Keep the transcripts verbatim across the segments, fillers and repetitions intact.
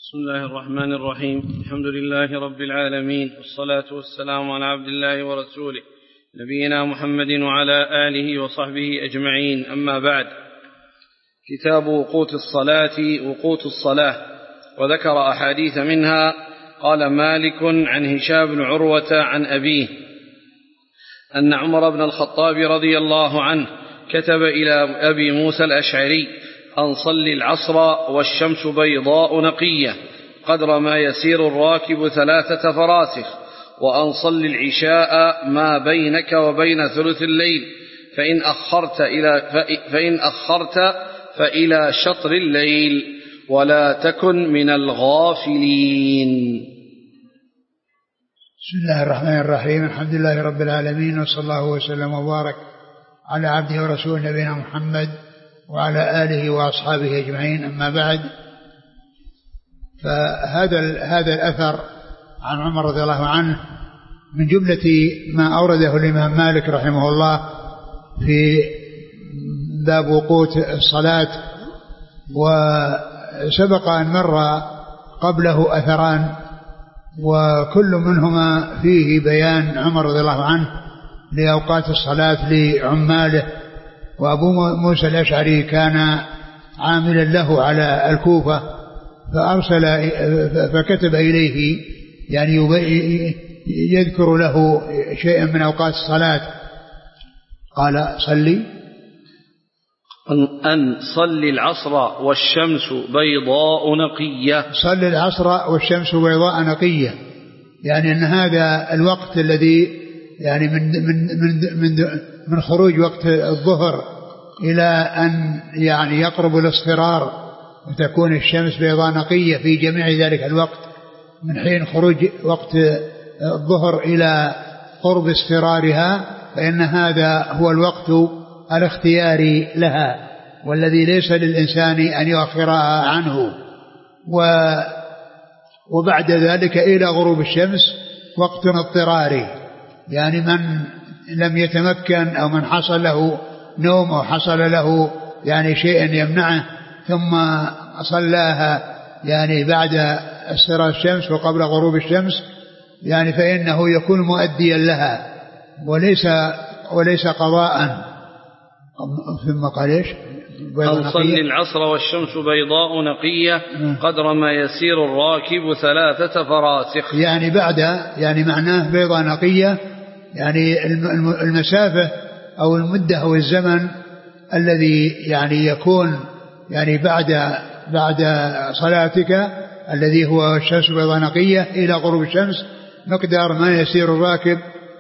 بسم الله الرحمن الرحيم. الحمد لله رب العالمين، والصلاة والسلام على عبد الله ورسوله نبينا محمد وعلى آله وصحبه أجمعين، أما بعد. كتاب وقوت الصلاة وقوت الصلاة، وذكر أحاديث منها. قال مالك عن هشام بن عروة عن أبيه أن عمر بن الخطاب رضي الله عنه كتب إلى أبي موسى الأشعري أن صل العصر والشمس بيضاء نقية قدر ما يسير الراكب ثلاثة فراسخ، وأن صل العشاء ما بينك وبين ثلث الليل، فإن أخرت إلى فإن أخرت فإلى شطر الليل، ولا تكن من الغافلين. بسم الله الرحمن الرحيم. الحمد لله رب العالمين، وصلى الله وسلم وبارك على عبده ورسوله نبينا محمد وعلى آله وأصحابه أجمعين، أما بعد. فهذا هذا الأثر عن عمر رضي الله عنه من جملة ما أورده الإمام مالك رحمه الله في باب وقوت الصلاة، وسبق أن مر قبله أثران، وكل منهما فيه بيان عمر رضي الله عنه لأوقات الصلاة لعماله. وأبو موسى الأشعري كان عاملا له على الكوفة، فأرسل فكتب إليه يعني يذكر له شيئا من أوقات الصلاة. قال صلي أن صلي العصر والشمس بيضاء نقية. صلي العصر والشمس بيضاء نقية، يعني أن هذا الوقت الذي يعني من من من من, من خروج وقت الظهر إلى أن يعني يقرب الاصفرار وتكون الشمس بيضاء نقية في جميع ذلك الوقت، من حين خروج وقت الظهر إلى قرب اصفرارها، فإن هذا هو الوقت الاختياري لها، والذي ليس للإنسان أن يؤخرها عنه. وبعد ذلك إلى غروب الشمس وقت اضطراري، يعني من لم يتمكن أو من حصل له نوم أو حصل له يعني شيء يمنعه ثم صلاها يعني بعد اصفرار الشمس وقبل غروب الشمس، يعني فإنه يكون مؤديا لها وليس وليس قضاء. ثم قال ايش؟ أن صلي العصر والشمس بيضاء نقية قدر ما يسير الراكب ثلاثة فراسخ، يعني بعد يعني معناه بيضاء نقية، يعني المسافة أو المدة أو الزمن الذي يعني يكون يعني بعد بعد صلاتك الذي هو الشمس بيضاء نقية إلى غروب الشمس مقدار ما يسير الراكب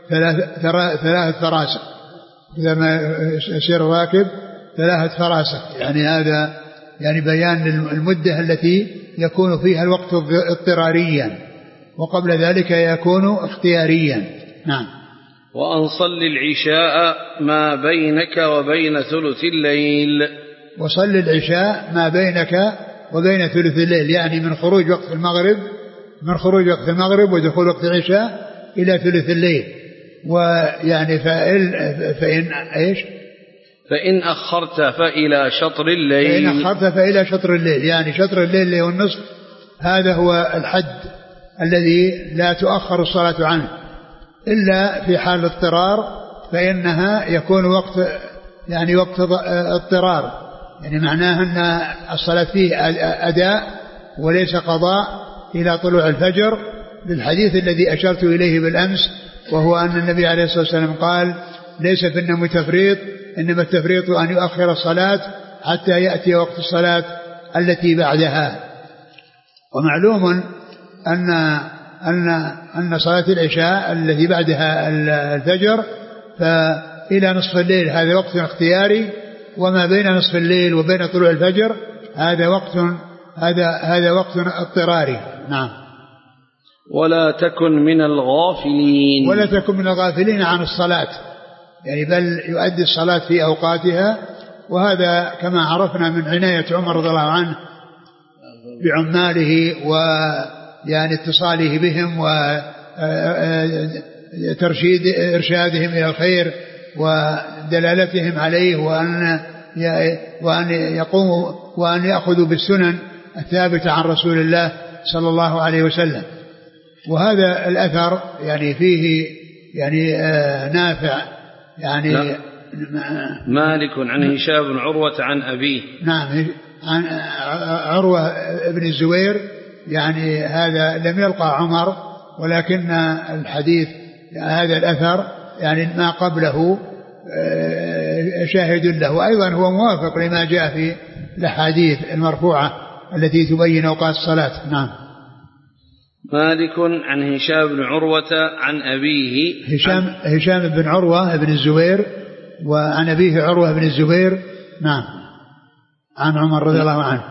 ثلاثة فراسخ، إذا ما يسير الراكب ثلاثة فراسخ، يعني هذا يعني بيان المدة التي يكون فيها الوقت اضطراريا، وقبل ذلك يكون اختياريا. نعم. وأن صل العشاء ما بينك وبين ثلث الليل. وصل العشاء ما بينك وبين ثلث الليل، يعني من خروج وقت المغرب من خروج وقت المغرب ودخول وقت العشاء إلى ثلث الليل. ويعني فإن, فإن إيش؟ فإن أخرت فإلى شطر الليل. فإن أخرت فإلى شطر الليل، يعني شطر الليل اللي هو النصف، هذا هو الحد الذي لا تؤخر الصلاة عنه إلا في حال اضطرار، فإنها يكون وقت يعني وقت اضطرار، يعني معناه أن الصلاة فيه أداء وليس قضاء إلى طلوع الفجر، بالحديث الذي أشرت إليه بالأمس، وهو أن النبي عليه الصلاة والسلام قال ليس في النوم تفريط، إنما التفريط أن يؤخر الصلاة حتى يأتي وقت الصلاة التي بعدها. ومعلوم أن أن أن صلاة العشاء التي بعدها الفجر فإلى نصف الليل هذا وقت اختياري، وما بين نصف الليل وبين طلوع الفجر هذا وقت هذا هذا وقت اضطراري. نعم. ولا تكن من الغافلين. ولا تكن من الغافلين عن الصلاة، يعني بل يؤدي الصلاة في أوقاتها. وهذا كما عرفنا من عناية عمر رضي الله عنه بعماله ويعني اتصاله بهم وترشيد إرشادهم إلى الخير ودلالتهم عليه، وأن وأن يقوموا وأن يأخذوا بالسنن الثابتة عن رسول الله صلى الله عليه وسلم. وهذا الأثر يعني فيه يعني آه نافع يعني لا. مالك عن هشام بن عروة عن أبيه. نعم عن عروة بن الزبير يعني هذا لم يلقى عمر، ولكن الحديث هذا الأثر يعني ما قبله شاهد له، وأيضا هو موافق لما جاء في الأحاديث المرفوعة التي تبين أوقات الصلاة. نعم. مالك عن هشام بن عروة عن أبيه. هشام, هشام بن عروة بن الزبير وعن أبيه عروة بن الزبير. نعم. عن عمر رضي الله عنه.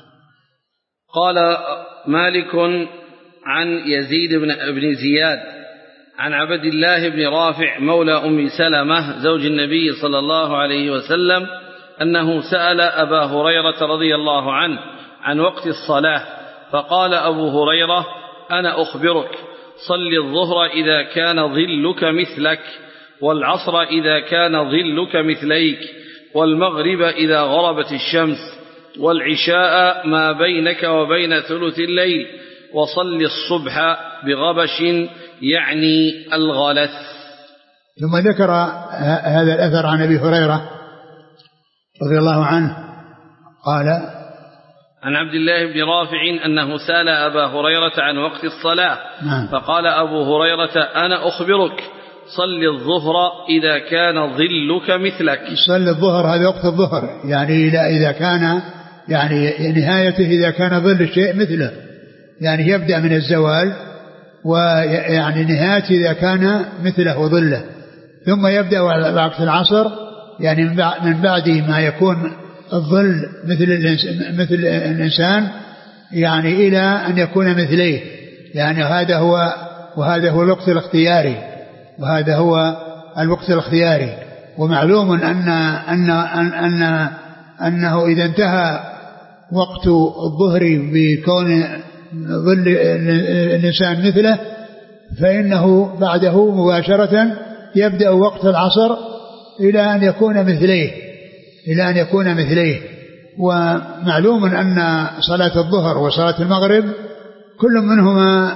قال مالك عن يزيد بن ابن زياد عن عبد الله بن رافع مولى أم سلمة زوج النبي صلى الله عليه وسلم أنه سأل أبا هريرة رضي الله عنه عن وقت الصلاة فقال أبو هريرة: أنا أخبرك، صل الظهر إذا كان ظلك مثلك، والعصر إذا كان ظلك مثليك، والمغرب إذا غربت الشمس، والعشاء ما بينك وبين ثلث الليل، وصل الصبح بغبش يعني الغلث. ثم ذكر هذا الأثر عن أبي هريرة رضي الله عنه قال: عن عبد الله بن رافع أنه سأل أبا هريرة عن وقت الصلاة. نعم. فقال أبو هريرة: أنا أخبرك، صل الظهر إذا كان ظلك مثلك. صل الظهر هذا وقت الظهر، يعني إذا كان يعني نهايته إذا كان ظل الشيء مثله، يعني يبدأ من الزوال ويعني نهايته إذا كان مثله وظله، ثم يبدأ وقت العصر يعني من بعد ما يكون الظل مثل مثل الإنسان يعني إلى أن يكون مثليه، يعني هذا هو وهذا هو الوقت الاختياري وهذا هو الوقت الاختياري. ومعلوم أن أن أن أن أنه إذا انتهى وقت الظهر بكون ظل الإنسان مثله فإنه بعده مباشرة يبدأ وقت العصر إلى أن يكون مثليه إلى أن يكون مثليه. ومعلوم أن صلاة الظهر وصلاة المغرب كل منهما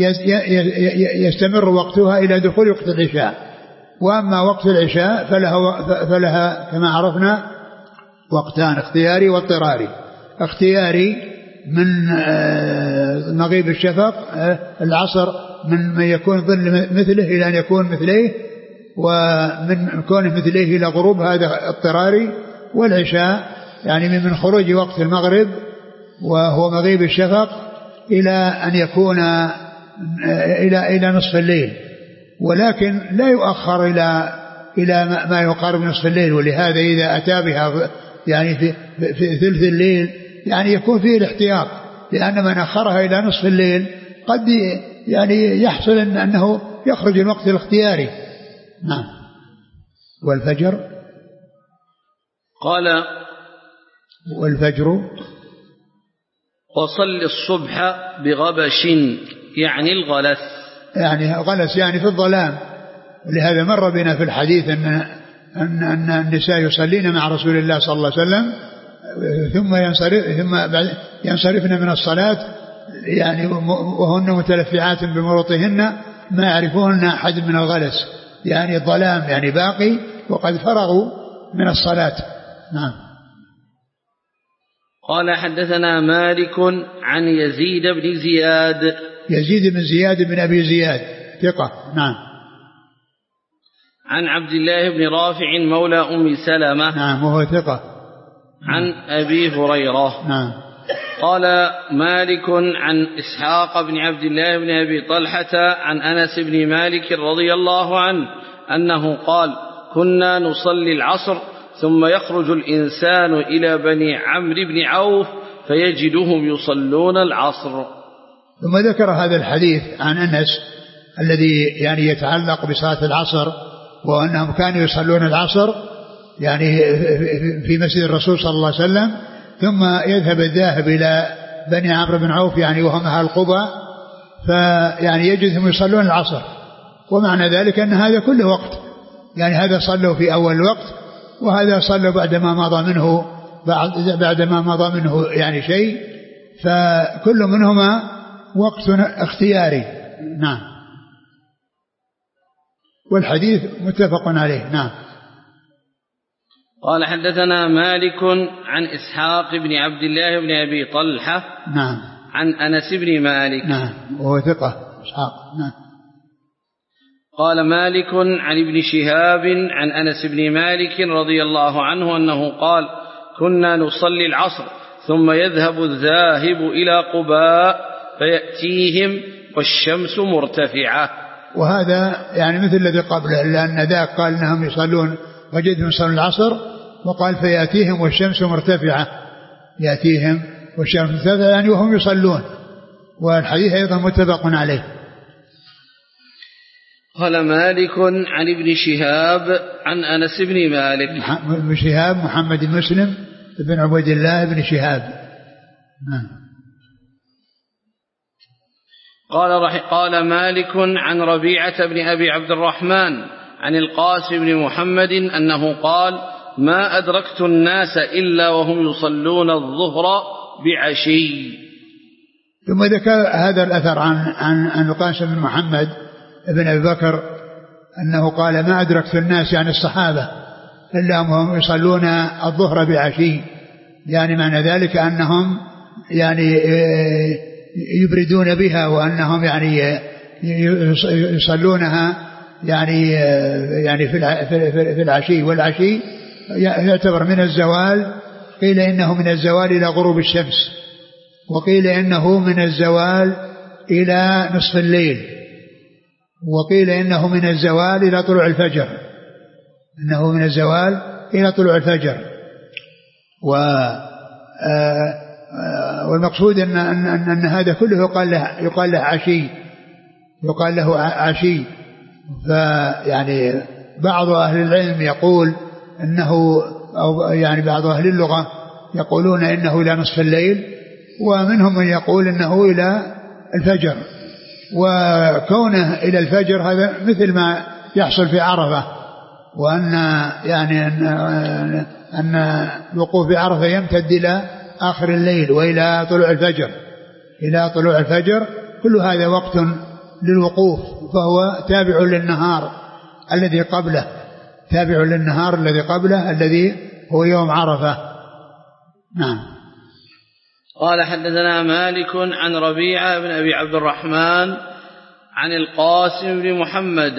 يستمر وقتها إلى دخول وقت العشاء، وأما وقت العشاء فلها, فلها كما عرفنا وقتان: اختياري واضطراري. اختياري من مغيب الشفق العصر من من يكون ظل مثله إلى أن يكون مثليه، ومن كونه مثليه إلى غروب هذا اضطراري. والعشاء يعني من خروج وقت المغرب وهو مغيب الشفق إلى أن يكون إلى إلى نصف الليل، ولكن لا يؤخر إلى إلى ما يقارب نصف الليل. ولهذا إذا أتى بها يعني في, في ثلث الليل يعني يكون فيه الاحتياط، لأن من أخرها إلى نصف الليل قد يعني يحصل إن أنه يخرج الوقت الاختياري. نعم. والفجر قال: والفجر وصل الصبح بغبش يعني الغلس، يعني غلس يعني في الظلام. ولهذا مر بنا في الحديث أن أن أن النساء يصلين مع رسول الله صلى الله عليه وسلم ثم ينصرف ثم ينصرفن من الصلاة يعني وهن متلفعات بمروطهن ما يعرفون أحد من الغلس، يعني الظلام يعني باقي وقد فرغوا من الصلاة. نعم. قال: حدثنا مالك عن يزيد بن زياد. يزيد بن زياد بن أبي زياد ثقة. نعم. عن عبد الله بن رافع مولى أم سلمة. نعم وهو ثقة. عن أبي هريرة. نعم. قال مالك عن إسحاق بن عبد الله بن أبي طلحة عن أنس بن مالك رضي الله عنه أنه قال: كنا نصلي العصر ثم يخرج الإنسان إلى بني عمرو بن عوف فيجدهم يصلون العصر. ثم ذكر هذا الحديث عن أنس الذي يعني يتعلق بصلاة العصر، وأنهم كانوا يصلون العصر يعني في مسجد الرسول صلى الله عليه وسلم، ثم يذهب الذاهب إلى بني عمرو بن عوف يعني وهم أهل قباء فيعني يجدهم يصلون العصر. ومعنى ذلك أن هذا كله وقت، يعني هذا صلوا في أول الوقت وهذا صلوا بعدما مضى منه بعد بعدما مضى منه يعني شيء، فكل منهما وقت اختياري. نعم. والحديث متفق عليه. نعم. قال حدثنا مالك عن إسحاق بن عبد الله بن أبي طلحة نعم عن أنس بن مالك نعم وهو ثقة إسحاق. نعم. قال مالك عن ابن شهاب عن أنس بن مالك رضي الله عنه أنه قال كنا نصلي العصر ثم يذهب الذاهب إلى قباء فيأتيهم والشمس مرتفعة. وهذا يعني مثل الذي قبله، لأن ذاك قال أنهم يصلون وجدهم يصلون العصر، وقال فيأتيهم والشمس مرتفعة، يأتيهم والشمس مرتفعة يعني وهم يصلون. والحديث أيضا متفق عليه. قال مالك عن ابن شهاب عن أنس بن مالك. ابن شهاب محمد بن مسلم بن عبيد الله بن شهاب. نعم. قال, قال مالك عن ربيعة بن أبي عبد الرحمن عن القاسم بن محمد أنه قال ما أدركت الناس إلا وهم يصلون الظهر بعشي. ثم ذكر هذا الأثر عن, عن, عن القاسم بن محمد ابن أبي بكر أنه قال ما أدركت الناس يعني الصحابة إلا وهم يصلون الظهر بعشي، يعني معنى ذلك أنهم يعني يبردون بها، وأنهم يعني يصلونها يعني يعني في العشي. والعشي يعتبر من الزوال، قيل إنه من الزوال إلى غروب الشمس، وقيل إنه من الزوال إلى نصف الليل، وقيل إنه من الزوال إلى طلوع الفجر، إنه من الزوال إلى طلوع الفجر. و والمقصود أن, أن, أن, أن هذا كله يقال له, يقال له عشي، يقال له عشي. فيعني بعض أهل العلم يقول إنه، أو يعني بعض أهل اللغة يقولون إنه إلى نصف الليل، ومنهم من يقول إنه إلى الفجر. وكونه إلى الفجر هذا مثل ما يحصل في عرفة، وأن يعني أن, أن الوقوف بعرفة يمتد إلى آخر الليل وإلى طلوع الفجر، إلى طلوع الفجر. كل هذا وقت للوقوف، فهو تابع للنهار الذي قبله، تابع للنهار الذي قبله الذي هو يوم عرفة. نعم. قال حدثنا مالك عن ربيعة بن أبي عبد الرحمن عن القاسم بن محمد.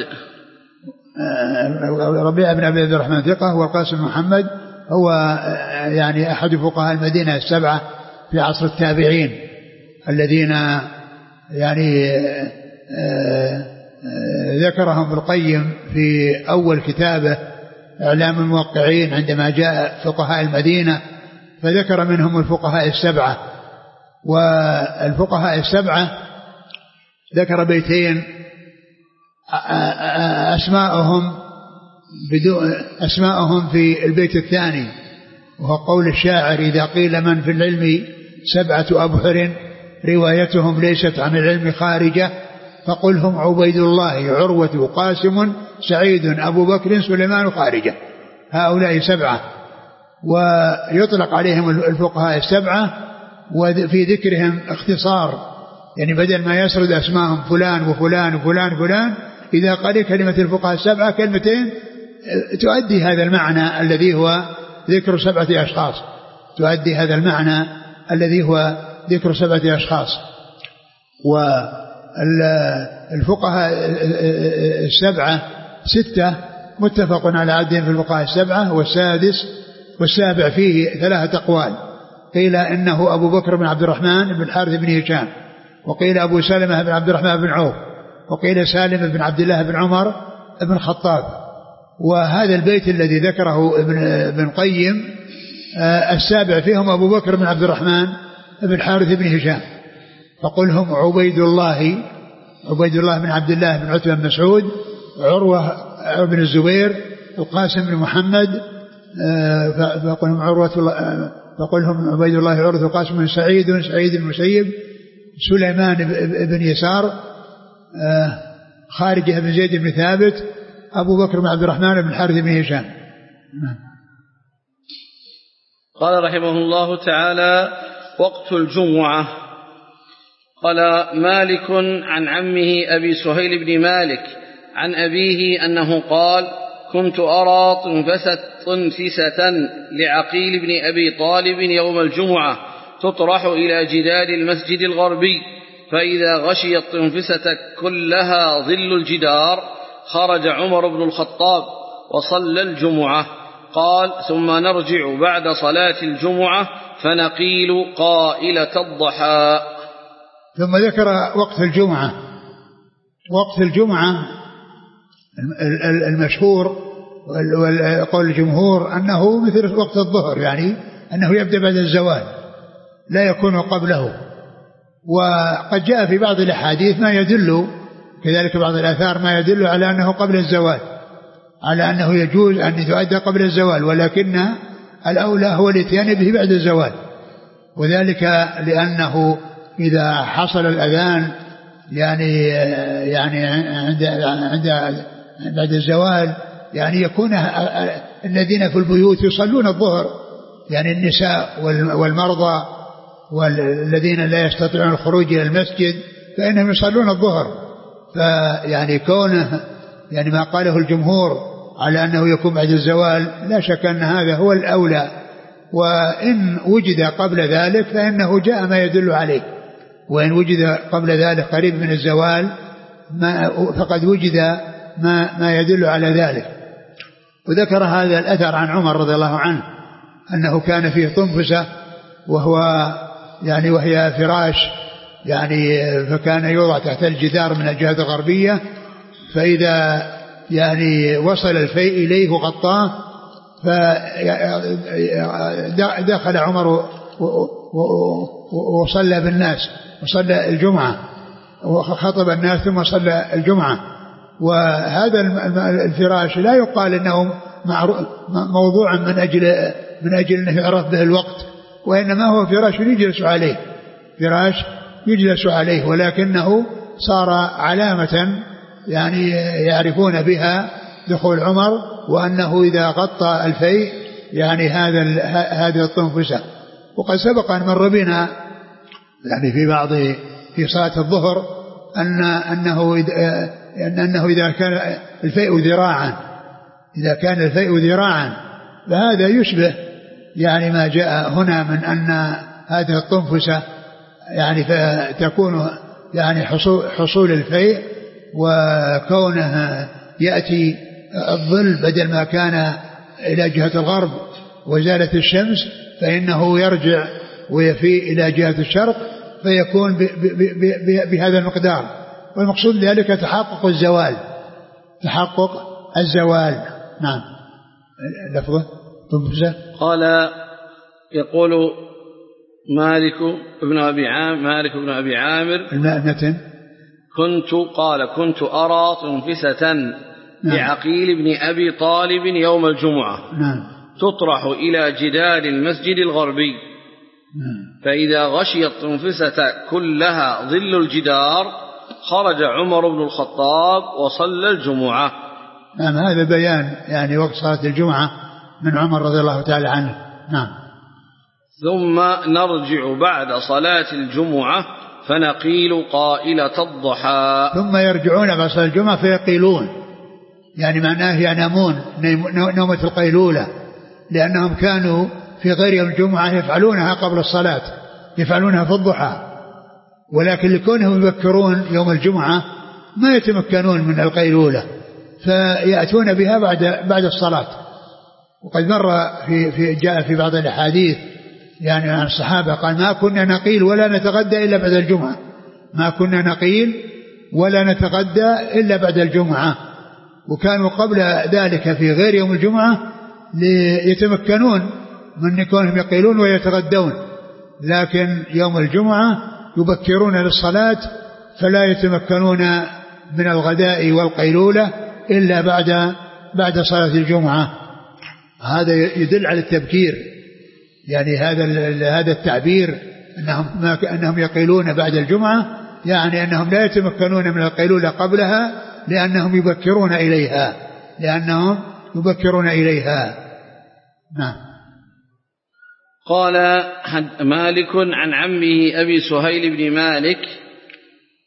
ربيعة بن أبي عبد الرحمن ثقة، والقاسم بن محمد هو يعني أحد فقهاء المدينة السبعة في عصر التابعين، الذين يعني ذكرهم ابن القيم في أول كتابه إعلام الموقعين عندما جاء فقهاء المدينة، فذكر منهم الفقهاء السبعة. والفقهاء السبعة ذكر بيتين أسماءهم بدون أسماءهم في البيت الثاني، وهو قول الشاعر إذا قيل من في العلم سبعة أبحر روايتهم ليست عن العلم خارجة فقلهم عبيد الله عروة قاسم سعيد أبو بكر سليمان خارجة. هؤلاء سبعة، ويطلق عليهم الفقهاء السبعة، وفي ذكرهم اختصار، يعني بدل ما يسرد أسماءهم فلان وفلان وفلان وفلان، إذا قال كلمة الفقهاء السبعة كلمتين تؤدي هذا المعنى الذي هو ذكر سبعة أشخاص، تؤدي هذا المعنى الذي هو ذكر سبعة أشخاص. والفقهاء السبعة ستة متفق على عدهم في الفقهاء السبعة، والسادس والسابع فيه ثلاثة أقوال، قيل إنه أبو بكر بن عبد الرحمن بن الحارث بن هشام، وقيل أبو سلمة بن عبد الرحمن بن عوف، وقيل سالم بن عبد الله بن عمر بن الخطاب. وهذا البيت الذي ذكره ابن القيم السابع فيهم أبو بكر بن عبد الرحمن بن الحارث بن هشام، فقلهم عبيد الله عبيد الله بن عبد الله بن عتبة بن مسعود، عروة بن الزبير، القاسم بن محمد، فقلهم عروة فقلهم عبيد الله عروة القاسم بن سعيد سعيد المسيب، سليمان بن يسار، خارجة بن زيد بن ثابت، أبو بكر بن عبد الرحمن بن الحارث بن هشام. قال رحمه الله تعالى: وقت الجمعة. قال مالك عن عمه أبي سهيل بن مالك عن أبيه أنه قال كنت أرى طنفسة, طنفسة لعقيل بن أبي طالب يوم الجمعة تطرح إلى جدار المسجد الغربي، فإذا غشي الطنفسة كلها ظل الجدار خرج عمر بن الخطاب وصلى الجمعة. قال ثم نرجع بعد صلاة الجمعة فنقيل قائلة الضحى. ثم ذكر وقت الجمعة. وقت الجمعة المشهور وقول الجمهور أنه مثل وقت الظهر، يعني أنه يبدأ بعد الزوال لا يكون قبله. وقد جاء في بعض الأحاديث ما يدل كذلك بعض الآثار ما يدل على أنه قبل الزوال، على أنه يجوز أن يؤدى قبل الزوال، ولكن الأولى هو الاتيان به بعد الزوال، وذلك لأنه إذا حصل الأذان يعني يعني عند عند بعد الزوال يعني يكون الذين في البيوت يصلون الظهر، يعني النساء والمرضى والذين لا يستطيعون الخروج إلى المسجد فإنهم يصلون الظهر. فيعني كونه يعني ما قاله الجمهور على أنه يكون بعد الزوال لا شك أن هذا هو الأولى، وإن وجد قبل ذلك فإنه جاء ما يدل عليه، وإن وجد قبل ذلك قريب من الزوال ما فقد وجد ما, ما يدل على ذلك. وذكر هذا الأثر عن عمر رضي الله عنه أنه كان فيه طنفسة وهو يعني وهي فراش يعني فكان يوضع تحت الجدار من الجهة الغربية، فإذا يعني وصل الفيء إليه وغطاه فدخل عمر وصلى بالناس وصلى الجمعة وخطب الناس ثم صلى الجمعة. وهذا الفراش لا يقال إنه موضوعا من أجل من أجل أنه يعرف به الوقت، وإنما هو فراش يجلس عليه فراش يجلس عليه ولكنه صار علامة يعني يعرفون بها دخول عمر، وأنه إذا غطى الفيء يعني هذا هذه الطنفسة. وقد سبق أن مر بنا يعني في بعض في صلاة الظهر أن أنه أنه إذا كان الفيء ذراعا إذا كان الفيء ذراعا فهذا يشبه يعني ما جاء هنا من أن هذه الطنفسة يعني فتكون يعني حصول, حصول الفيء وكونه يأتي الظل بدل ما كان إلى جهة الغرب وزالت الشمس فإنه يرجع ويفيء إلى جهة الشرق فيكون بهذا المقدار. والمقصود ذلك تحقق الزوال تحقق الزوال. نعم. لفظه طنفسة. قال يقول مالك بن أبي عامر مالك بن أبي عامر المتن كنت قال كنت أرى طنفسة لعقيل بن أبي طالب يوم الجمعة نعم. تطرح إلى جدار المسجد الغربي نعم. فإذا غشي الطنفسة كلها ظل الجدار خرج عمر بن الخطاب وصلى الجمعة. نعم. هذا بيان يعني وقت صلاة الجمعة من عمر رضي الله تعالى عنه. نعم. ثم نرجع بعد صلاة الجمعة فنقيل قائلة الضحى. ثم يرجعون بعد صلاة الجمعة فيقيلون يعني معناه ينامون نومة القيلولة، لأنهم كانوا في غير يوم الجمعة يفعلونها قبل الصلاة يفعلونها في الضحى، ولكن لكونهم يبكرون يوم الجمعة ما يتمكنون من القيلولة فيأتون بها بعد بعد الصلاة. وقد مر في, في جاء في بعض الأحاديث يعني عن الصحابة قال ما كنا نقيل ولا نتغدى إلا بعد الجمعة ما كنا نقيل ولا نتغدى إلا بعد الجمعة. وكانوا قبل ذلك في غير يوم الجمعة ليتمكنون من كونهم يقيلون ويتغدون، لكن يوم الجمعة يبكرون للصلاة فلا يتمكنون من الغداء والقيلولة إلا بعد بعد صلاة الجمعة. هذا يدل على التبكير، يعني هذا هذا التعبير أنهم ما أنهم يقيلون بعد الجمعة يعني أنهم لا يتمكنون من القيلولة قبلها لأنهم يبكرون إليها لأنهم يبكرون إليها. نعم. قال مالك عن عمه أبي سهيل بن مالك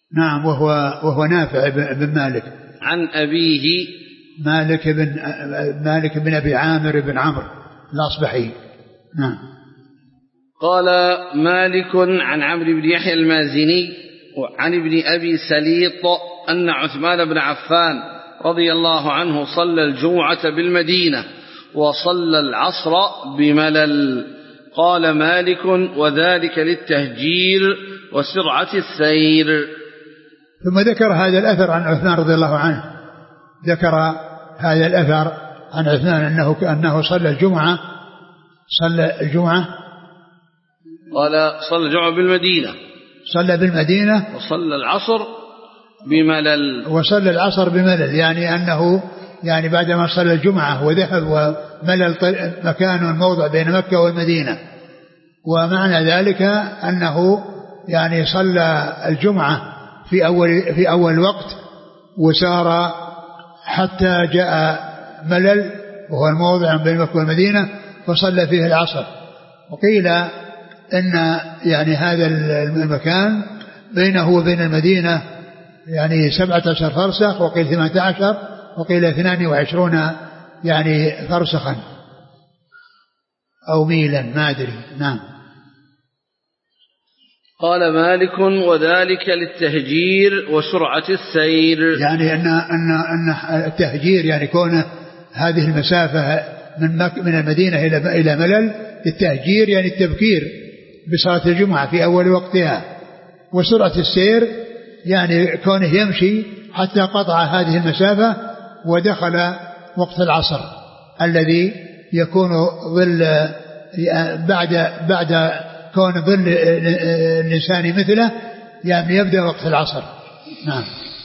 نعم وهو, وهو نافع بن مالك عن أبيه مالك بن مالك بن أبي عامر بن عمرو الأصبحي. نعم. قال مالك عن عمرو بن يحيى المازني عن ابن أبي سليط أن عثمان بن عفان رضي الله عنه صلى الجمعة بالمدينة وصلى العصر بملل. قال مالك وذلك للتهجير وسرعة السير. ثم ذكر هذا الأثر عن عثمان رضي الله عنه، ذكر هذا الأثر عن عثمان أنه أنه صلى الجمعة صلى الجمعة قال صلى الجمعة بالمدينة صلى بالمدينة وصلى العصر بملل وصلى العصر بملل، يعني أنه يعني بعدما صلى الجمعة وذهب وملل مكان موضع بين مكة والمدينة، ومعنى ذلك أنه يعني صلى الجمعة في أول في أول وقت وسار حتى جاء ملل وهو الموضع بين مكة والمدينة فصلى فيه العصر. وقيل إن يعني هذا المكان بينه وبين المدينة يعني سبعة عشر فرسخ، وقيل ثمانية عشر، وقيل اثنان وعشرون يعني فرسخا أو ميلا ما أدري. نعم. قال مالك وذلك للتهجير وسرعة السير، يعني أن أن أن التهجير يعني كونه هذه المسافة من مك من المدينة إلى إلى ملل، التهجير يعني التبكير بصلاة الجمعة في أول وقتها، وسرعة السير يعني كونه يمشي حتى قطع هذه المسافة ودخل وقت العصر الذي يكون ظل بعد بعد كون ظل الإنسان مثله يعني يبدأ وقت العصر. نعم.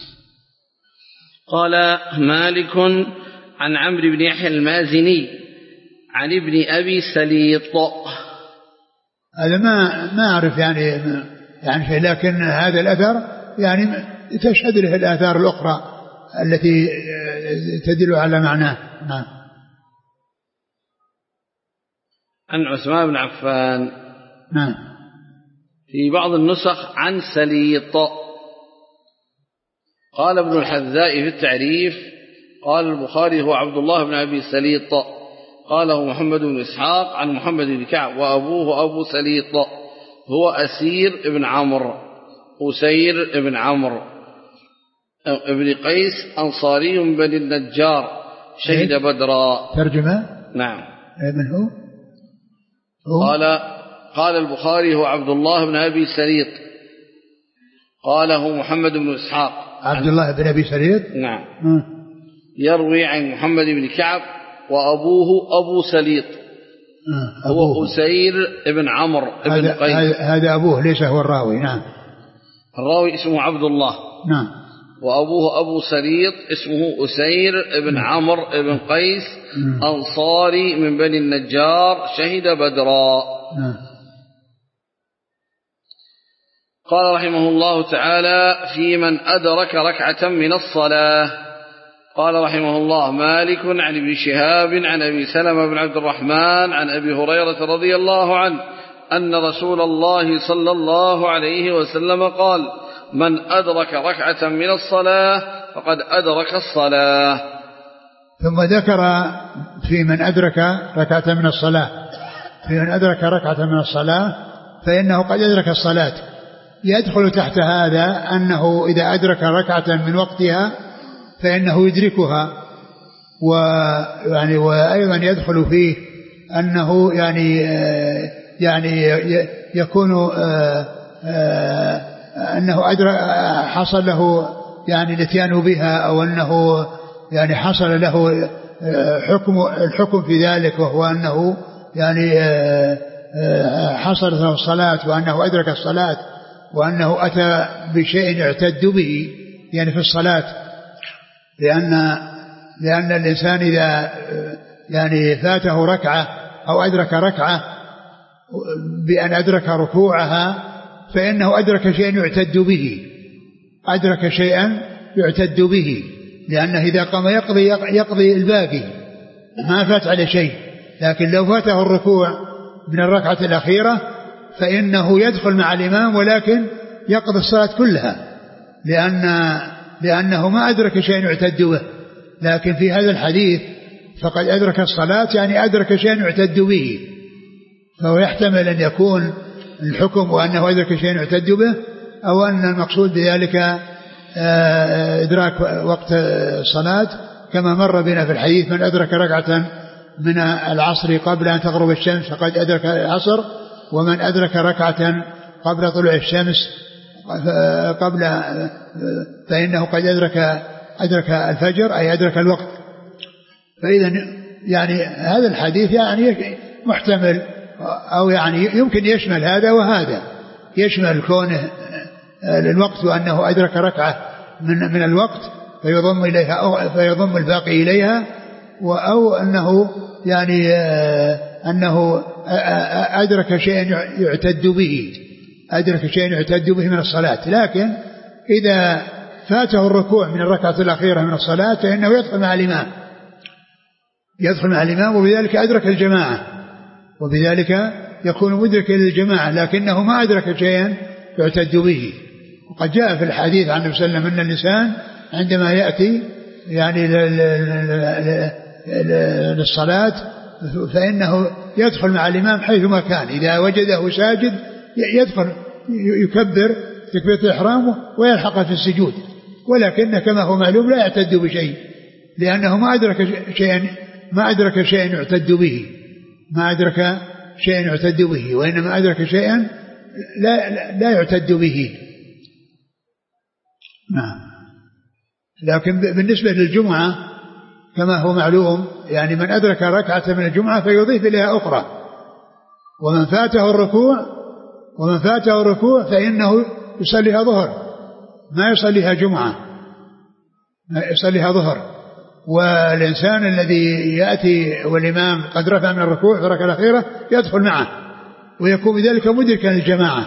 قال مالك عن عمرو بن يحيى المازني عن ابن أبي سليط. هذا ما ما أعرف يعني يعني شيء، لكن هذا الأثر يعني تشهد له الآثار الأخرى التي تدل على معناه. نعم. عن عثمان بن عفان. نعم. في بعض النسخ عن سليط. قال ابن الحذاء في التعريف قال البخاري هو عبد الله بن أبي سليط، قاله محمد بن إسحاق عن محمد بن كعب وأبوه أبو سليط هو أسير ابن عمرو أسير ابن عمرو ابن قيس أنصاري بن النجار شهد بدرا. ترجمة. نعم. من هو؟ هو؟ قال قال البخاري هو عبد الله بن أبي سليط، قاله محمد بن إسحاق عبد الله بن أبي سليط. نعم. م. يروي عن محمد بن كعب وأبوه أبو سليط هو أسير ابن عمرو ابن قيس. هذا أبوه ليس هو الراوي. نعم. الراوي اسمه عبد الله. نعم. وأبوه أبو سليط اسمه أسير ابن عمرو ابن قيس م. أنصاري من بني النجار شهد بدرا. نعم. قال رحمه الله تعالى في من أدرك ركعة من الصلاة. قال رحمه الله مالك عن ابن شهاب عن أبي سلمة بن عبد الرحمن عن أبي هريرة رضي الله عنه أن رسول الله صلى الله عليه وسلم قال من أدرك ركعة من الصلاة فقد أدرك الصلاة. ثم ذكر في من أدرك ركعة من الصلاة في من أدرك ركعة من الصلاة فإنه قد أدرك الصلاة. يدخل تحت هذا أنه إذا أدرك ركعة من وقتها فإنه يدركها، ويعني وأيضا يدخل فيه أنه يعني يعني يكون أنه أدرك حصل له يعني الاتيان بها، أو أنه يعني حصل له حكم الحكم في ذلك، وهو أنه يعني حصلت له الصلاة وأنه أدرك الصلاة وأنه أتى بشيء يعتد به يعني في الصلاة، لأن لأن الإنسان إذا يعني فاته ركعة أو أدرك ركعة بأن أدرك ركوعها فإنه أدرك شيئا يعتد به أدرك شيئا يعتد به لأنه إذا قام يقضي يقضي الباقي ما فات على شيء. لكن لو فاته الركوع من الركعة الأخيرة فإنه يدخل مع الإمام ولكن يقضي الصلاة كلها لأن لأنه ما أدرك شيء يعتد به. لكن في هذا الحديث فقد أدرك الصلاة يعني أدرك شيء يعتد به، فهو يحتمل أن يكون الحكم وأنه أدرك شيء يعتد به، أو أن المقصود بذلك إدراك وقت الصلاة كما مر بنا في الحديث: من أدرك ركعة من العصر قبل أن تغرب الشمس فقد أدرك العصر، ومن أدرك ركعة قبل طلوع الشمس قبل فإنه قد أدرك أدرك الفجر، أي أدرك الوقت. فإذا يعني هذا الحديث يعني محتمل، أو يعني يمكن يشمل هذا وهذا، يشمل كونه الوقت وأنه أدرك ركعة من من الوقت فيضم إليها فيضم الباقي إليها، أو أنه يعني أنه أدرك شيئا يعتد به أدرك شيئا يعتد به من الصلاة. لكن إذا فاته الركوع من الركعة الأخيرة من الصلاة فإنه يدخل مع الإمام يدخل مع الإمام وبذلك أدرك الجماعة، وبذلك يكون مدركا للجماعة، لكنه ما أدرك شيئا يعتد به. وقد جاء في الحديث عن النبي صلى الله عليه وسلم أن الإنسان عندما يأتي يعني للصلاة فإنه يدخل مع الإمام حيثما كان، إذا وجده ساجد يدخل يكبر تكبيرة الإحرام ويلحق في السجود، ولكن كما هو معلوم لا يعتد بشيء، لأنه ما أدرك شيئا ما أدرك شيئا يعتد به ما أدرك شيئا يعتد به وإنما أدرك شيئا لا لا يعتد به. نعم. لكن بالنسبة للجمعة كما هو معلوم يعني من أدرك ركعة من الجمعة فيضيف إليها أخرى، ومن فاته الركوع ومن فاته الركوع فإنه يصليها ظهر، ما يصليها جمعة، يصليها ظهر. والإنسان الذي يأتي والإمام قد رفع من الركوع في الركعة الأخيرة يدخل معه ويكون بذلك مدركا للجماعة.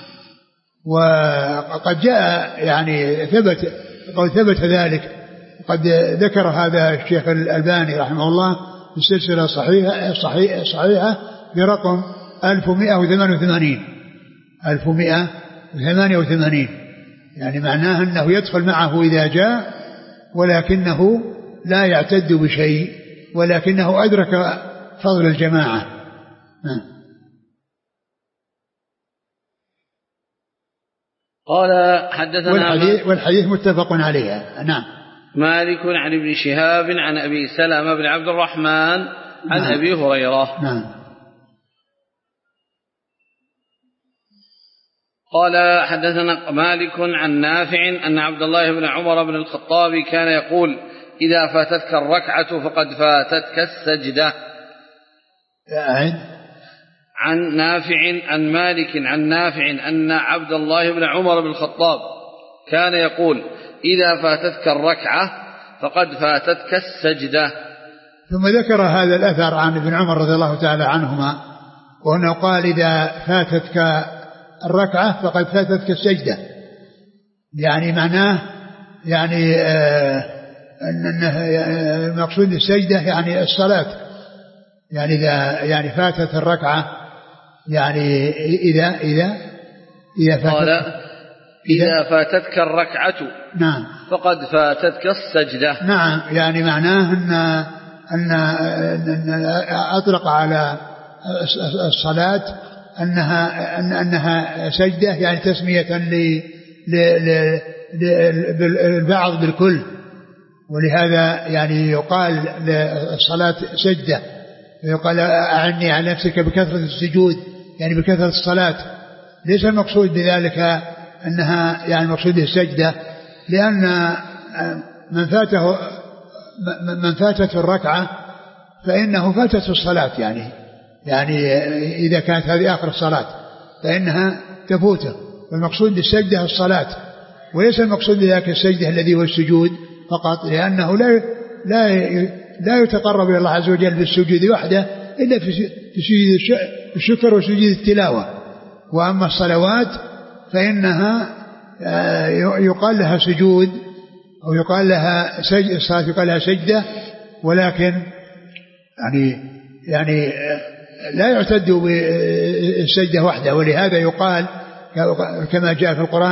وقد جاء يعني ثبت قد ثبت ذلك، قد ذكر هذا الشيخ الألباني رحمه الله في السلسلة صحيحة صحيحة صحيحة برقم ألف ومئة وثمانية وثمانين ألف ومئة وثمانية وثمانين، يعني معناه أنه يدخل معه إذا جاء، ولكنه لا يعتد بشيء، ولكنه أدرك فضل الجماعة. قال حدثنا والحديث, والحديث متفق عليها. نعم. مالك عن ابن شهاب عن أبي سلمة بن عبد الرحمن عن نعم. أبي هريرة. نعم. قال حدثنا مالك عن نافع أن عبد الله بن عمر بن الخطاب كان يقول: إذا فاتتك الركعة فقد فاتتك السجدة. أعد. عن نافع عن مالك عن نافع أن عبد الله بن عمر بن الخطاب كان يقول: إذا فاتتك الركعة فقد فاتتك السجدة. ثم ذكر هذا الأثر عن ابن عمر رضي الله تعالى عنهما، وأنه قال: إذا فاتتك الركعة فقد فاتتك السجدة، يعني معناه يعني آه أنه المقصود السجدة يعني الصلاة، يعني إذا يعني فاتت الركعة يعني إذا إذا إذا فاتت قال إذا فاتتك الركعة نعم فقد فاتتك السجدة. نعم، يعني معناه أن أن, أن أطلق على الصلاة أنها أن أنها سجدة، يعني تسمية للبعض بالكل، ولهذا يعني يقال للصلاة سجدة، يقال: أعني على نفسك بكثرة السجود، يعني بكثرة الصلاة. ليس المقصود بذلك أنها يعني مقصود السجدة، لأن من فاته من فاتته الركعة فإنه فاتته الصلاة، يعني يعني إذا كانت هذه آخر الصلاة فإنها تفوته. والمقصود بالسجدة الصلاة، وليس المقصود بذلك السجدة الذي هو السجود فقط، لأنه لا لا لا يتقرب إلى الله عز وجل بالسجود وحده إلا في سجود الشكر وسجود التلاوة. وأما الصلوات فإنها يقال لها سجود أو يقال لها سجد، الصلاة يقال لها سجدة، ولكن يعني يعني لا يعتد بالسجدة وحده. ولهذا يقال كما جاء في القرآن: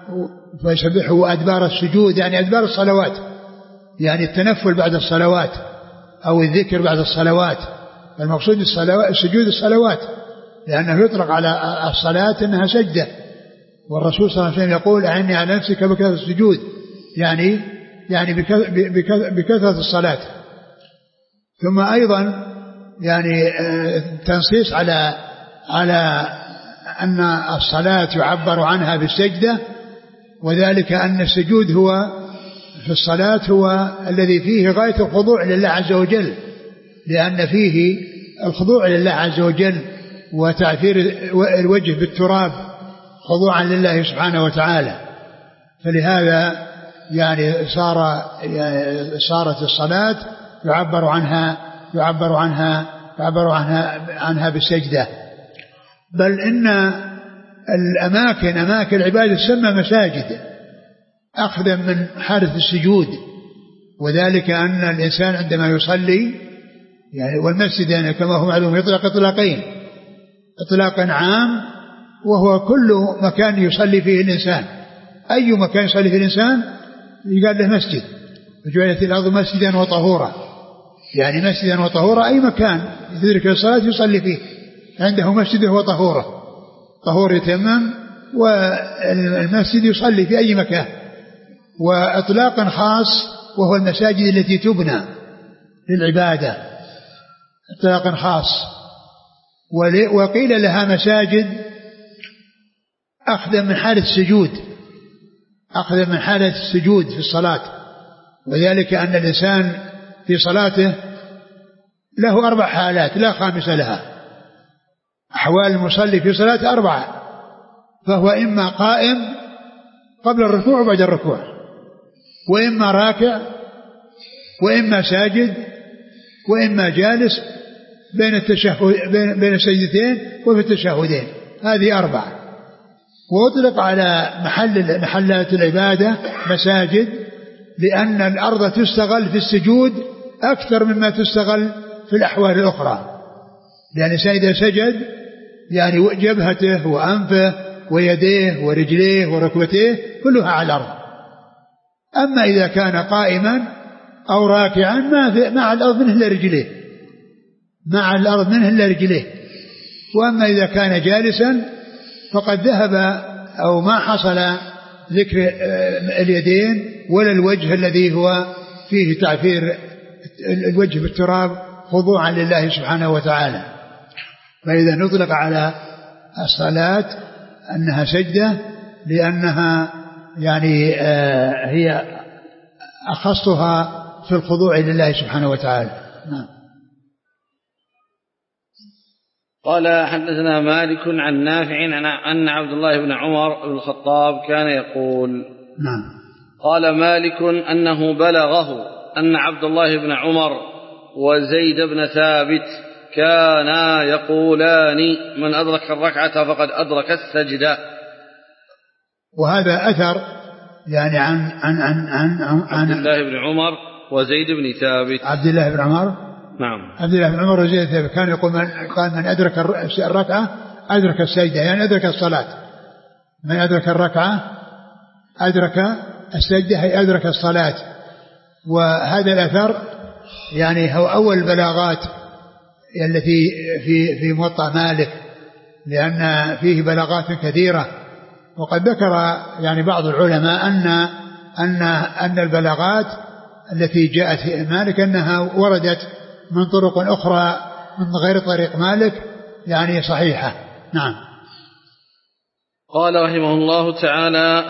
ويسبحه أدبار السجود يعني أدبار الصلوات، يعني التنفل بعد الصلوات أو الذكر بعد الصلوات. المقصود الصلوات السجود الصلوات، لأنه يطلق على الصلاة أنها سجدة، والرسول صلى الله عليه وسلم يقول أعني على نفسك بكثرة السجود، يعني يعني بكثرة الصلاة. ثم أيضا يعني تنصيص على على أن الصلاة يعبر عنها بالسجدة، وذلك أن السجود هو في الصلاة هو الذي فيه غاية الخضوع لله عز وجل، لأن فيه الخضوع لله عز وجل وتعثير الوجه بالتراب خضوعا لله سبحانه وتعالى. فلهذا يعني صار يعني صارت الصلاة يعبر عنها يعبر عنها يعبر عنها عنها بالسجدة. بل إن الأماكن أماكن العبادة تسمى مساجد أخذا من حالة السجود، وذلك أن الإنسان عندما يصلي يعني والمسجد يعني كما هو معلوم يطلق إطلاقين، إطلاقا عام وهو كل مكان يصلي فيه الإنسان، أي مكان يصلي فيه الإنسان يقال له مسجد، وجعلت الأرض مسجدا وطهورا، يعني مسجدا وطهورا أي مكان يدرك الصلاة يصلي فيه عنده مسجده وطهوره، طهور يتمم، والمسجد يصلي في أي مكان. وإطلاقا خاص وهو المساجد التي تبنى للعبادة، إطلاقا خاص. وقيل لها مساجد أخذا من حالة السجود، أخذا من حالة السجود في الصلاة، وذلك أن الإنسان في صلاته له أربع حالات لا خامس لها. أحوال المصلي في صلاته أربعة، فهو إما قائم قبل الركوع وبعد الركوع، وإما راكع، وإما ساجد، وإما جالس بين التشهد بين السجدتين وفي التشهدين. هذه أربعة. وأطلق على محل محلات العبادة مساجد لأن الأرض تستغل في السجود أكثر مما تستغل في الأحوال الأخرى، لأن الإنسان إذا سجد يعني جبهته وأنفه ويديه ورجليه وركبتيه كلها على الأرض. أما إذا كان قائما أو راكعا ما مع الأرض منه إلا رجليه، مع الأرض منه إلا رجليه. وأما إذا كان جالسا فقد ذهب أو ما حصل ذكر اليدين ولا الوجه الذي هو فيه تعفير الوجه بالتراب خضوعا لله سبحانه وتعالى. فإذا نطلق على الصلاة أنها سجدة لأنها يعني هي أخصها في الخضوع لله سبحانه وتعالى. نعم. قال حدثنا مالك عن نافع أن عبد الله بن عمر بن الخطاب كان يقول. نعم. قال مالك أنه بلغه أن عبد الله بن عمر وزيد بن ثابت كانا يقولان من أدرك الركعة فقد أدرك السجدة. وهذا أثر يعني عن عن عن عن, عن عبد الله بن عمر وزيد بن ثابت. عبد الله بن عمر نعم. عبد الله بن عمر وزيد بن ثابت كان يقول من قال من أدرك الركعة أدرك السجدة، يعني أدرك الصلاة. من أدرك الركعة أدرك السجدة هي أدرك الصلاة. وهذا الأثر يعني هو أول البلاغات التي في في موطأ مالك، لأن فيه بلاغات كثيرة. وقد ذكر يعني بعض العلماء أن أن أن البلاغات التي جاءت في مالك أنها وردت من طرق أخرى من غير طريق مالك يعني صحيحة. نعم. قال رحمه الله تعالى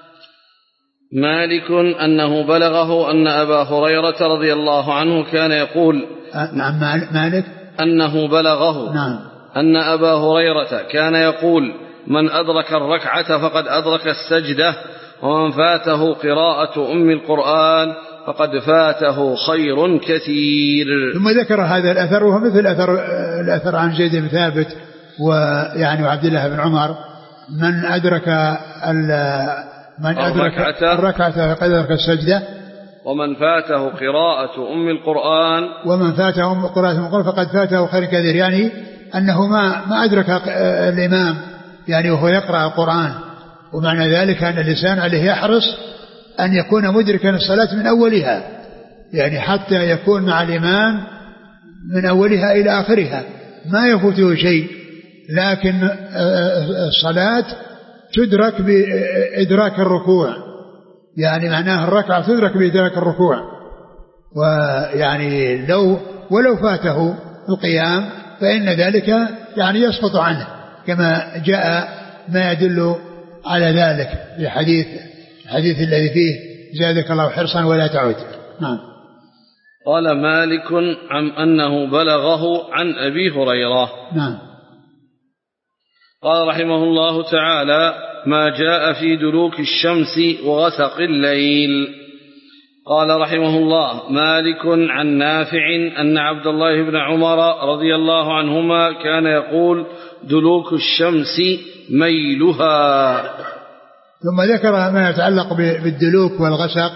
مالك أنه بلغه أن أبا هريرة رضي الله عنه كان يقول. نعم. مالك أنه بلغه نعم أن أبا هريرة كان يقول من أدرك الركعة فقد أدرك السجدة، ومن فاته قراءة أم القرآن فقد فاته خير كثير. ثم ذكر هذا الأثر وهو مثل أثر الأثر عن زيد بن ثابت ويعني وعبد الله بن عمر. من أدرك من أدرك الركعة فقد أدرك السجدة، ومن فاته قراءة أم القرآن ومن فاته قراءة أم القرآن فقد فاته خير كثير، يعني أنه ما ما أدرك الإمام يعني وهو يقرأ القرآن، ومعنى ذلك أن الإنسان عليه يحرص أن يكون مدركا الصلاة من أولها، يعني حتى يكون مع الإمام من أولها إلى آخرها ما يفوته شيء، لكن الصلاة تدرك بإدراك الركوع، يعني معناه الركعة تدرك بإدراك الركوع، ويعني لو ولو فاته القيام فإن ذلك يعني يسقط عنه، كما جاء ما يدل على ذلك في حديث الحديث الذي فيه زادك الله حرصا ولا تعود. نعم. قال مالك عن أنه بلغه عن أبي هريرة. نعم. قال رحمه الله تعالى: ما جاء في دلوك الشمس وغسق الليل. قال رحمه الله: مالك عن نافع أن عبد الله بن عمر رضي الله عنهما كان يقول: دلوك الشمس ميلها. ثم ذكر ما يتعلق بالدلوك والغسق،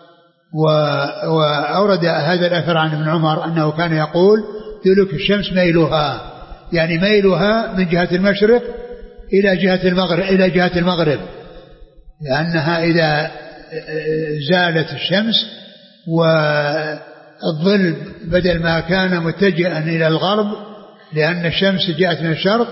وأورد هذا الأثر عن ابن عمر أنه كان يقول: دلوك الشمس ميلها، يعني ميلها من جهة المشرق إلى جهة المغرب إلى جهة المغرب، لأنها إذا زالت الشمس والظل بدل ما كان متجها إلى الغرب، لأن الشمس جاءت من الشرق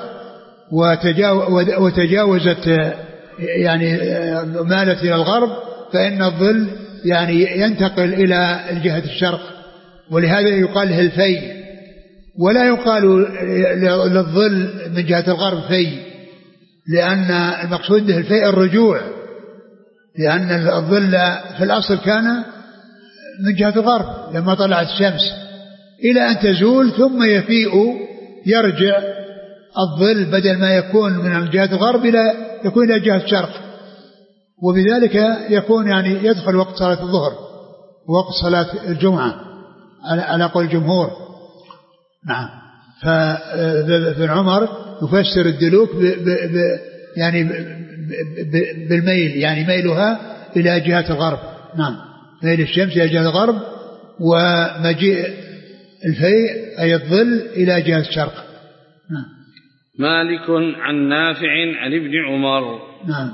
وتجاوزت يعني مالت إلى الغرب، فإن الظل يعني ينتقل إلى جهة الشرق، ولهذا يقال له الفي، ولا يقال للظل من جهة الغرب في، لأن المقصود به الفي الرجوع، لأن الظل في الأصل كان من جهة الغرب لما طلعت الشمس إلى أن تزول، ثم يفيء يرجع الظل بدل ما يكون من جهة الغرب إلى يكون إلى جهة الشرق، وبذلك يكون يعني يدخل وقت صلاة الظهر ووقت صلاة الجمعة على قول الجمهور. نعم. فابن عمر يفسر الدلوك ب ب ب يعني ب ب بالميل، يعني ميلها إلى جهة الغرب. نعم، ميل الشمس إلى جهة الغرب، ومجيء الفيء أي الظل إلى جهة الشرق. نعم. مالك عن نافع عن ابن عمر. نعم.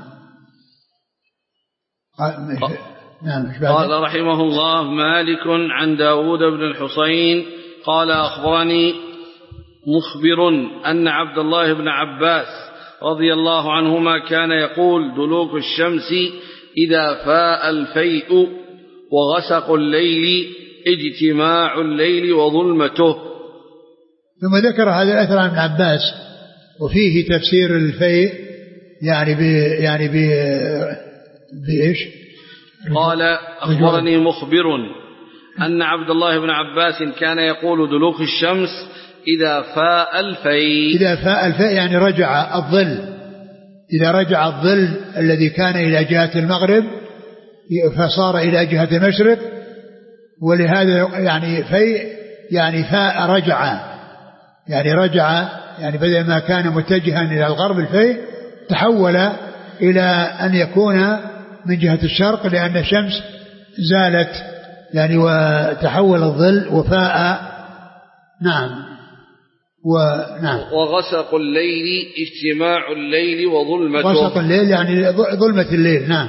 نعم. قال رحمه الله: مالك عن داود بن الحصين قال: أخبرني مخبر أن عبد الله بن عباس رضي الله عنهما كان يقول: دلوك الشمس إذا فاء الفيء، وغسق الليل اجتماع الليل وظلمته. ثم ذكر هذا الأثر عن ابن عباس، وفيه تفسير الفيء يعني ب يعني ب بإيش؟ قال: أخبرني مخبر أن عبد الله بن عباس كان يقول: دلوك الشمس إذا فاء الفيء. إذا فاء الفيء يعني رجع الظل، إذا رجع الظل الذي كان إلى جهة المغرب فصار إلى جهة المشرق، ولهذا يعني فيء يعني فاء رجع، يعني رجع يعني بدل ما كان متجها إلى الغرب الفيء تحول إلى أن يكون من جهة الشرق، لأن الشمس زالت يعني وتحول الظل وفاء. نعم. ونعم. وغسق الليل اجتماع الليل وظلمته. غسق الليل يعني ظلمة الليل. نعم.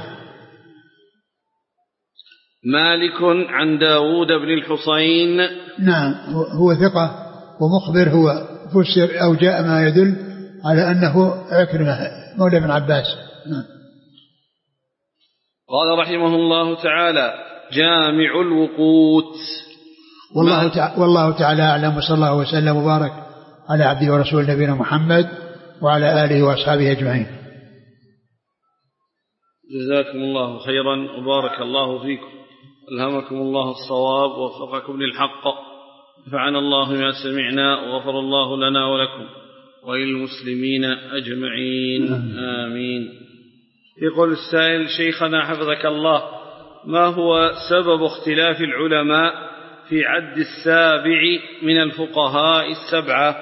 مالك عن داود بن الحصين. نعم، هو ثقة ومخبر، هو فسر أو جاء ما يدل على أنه عكرمة مولى بن عباس. نعم. قال رحمه الله تعالى: جامع الوقوت. والله تعالى, والله تعالى أعلم، وصلى الله وسلم وبارك على عبده ورسول نبينا محمد وعلى آله وأصحابه أجمعين. جزاكم الله خيرا وبارك الله فيكم، ألهمكم الله الصواب ووفقكم للحق، نفعنا الله ما سمعنا وغفر الله لنا ولكم وللمسلمين أجمعين. آمين. يقول السائل: شيخنا حفظك الله، ما هو سبب اختلاف العلماء في عد السابع من الفقهاء السبعة؟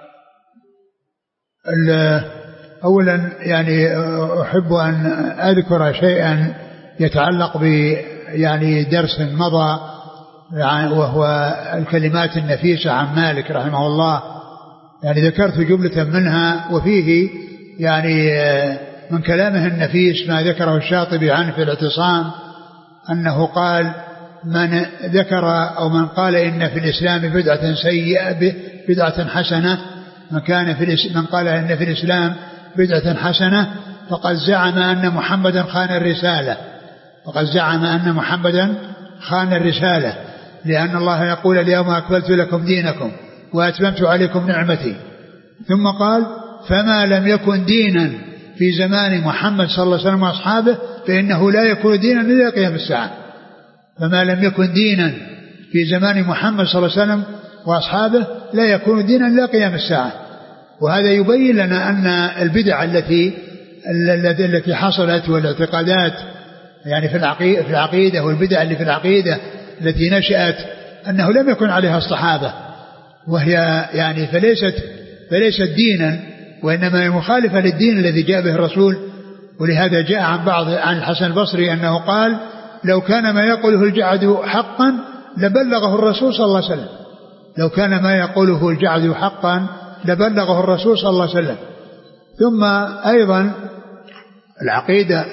أولا يعني أحب أن أذكر شيئا يتعلق ب يعني درس مضى، وهو الكلمات النفيسة عن مالك رحمه الله، يعني ذكرت جملة منها، وفيه يعني من كلامه النفيس ما ذكره الشاطبي عنه في الاعتصام أنه قال من ذكر أو من قال إن في الإسلام بدعة سيئة بدعة حسنة من كان في من قال إن في الإسلام بدعة حسنة فقد زعم أن محمدا خان الرسالة فقد زعم أن محمدا خان الرسالة لأن الله يقول اليوم أكملت لكم دينكم وأتممت عليكم نعمتي. ثم قال فما لم يكن دينا في زمان محمد صلى الله عليه وسلم وأصحابه فإنه لا يكون دينا إلى قيام الساعة. فما لم يكن دينا في زمان محمد صلى الله عليه وسلم وأصحابه لا يكون دينا إلى قيام الساعة. وهذا يبين لنا أن البدع التي التي حصلت والاعتقادات يعني في العقيدة, في العقيدة والبدع اللي في العقيدة التي نشأت أنه لم يكن عليها الصحابة وهي يعني فليست فليست دينا وإنما مخالفة للدين الذي جاء به الرسول. ولهذا جاء عن بعض عن الحسن البصري أنه قال لو كان ما يقوله الجعد حقا لبلغه الرسول صلى الله عليه وسلم لو كان ما يقوله الجعد حقا لبلغه الرسول صلى الله عليه وسلم. ثم أيضا العقيدة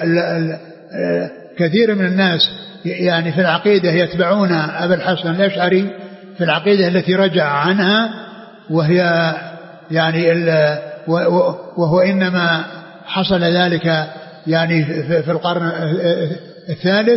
كثير من الناس يعني في العقيدة يتبعون أبا الحسن الأشعري في العقيدة التي رجع عنها وهي يعني وهو إنما حصل ذلك يعني في القرن الثالث.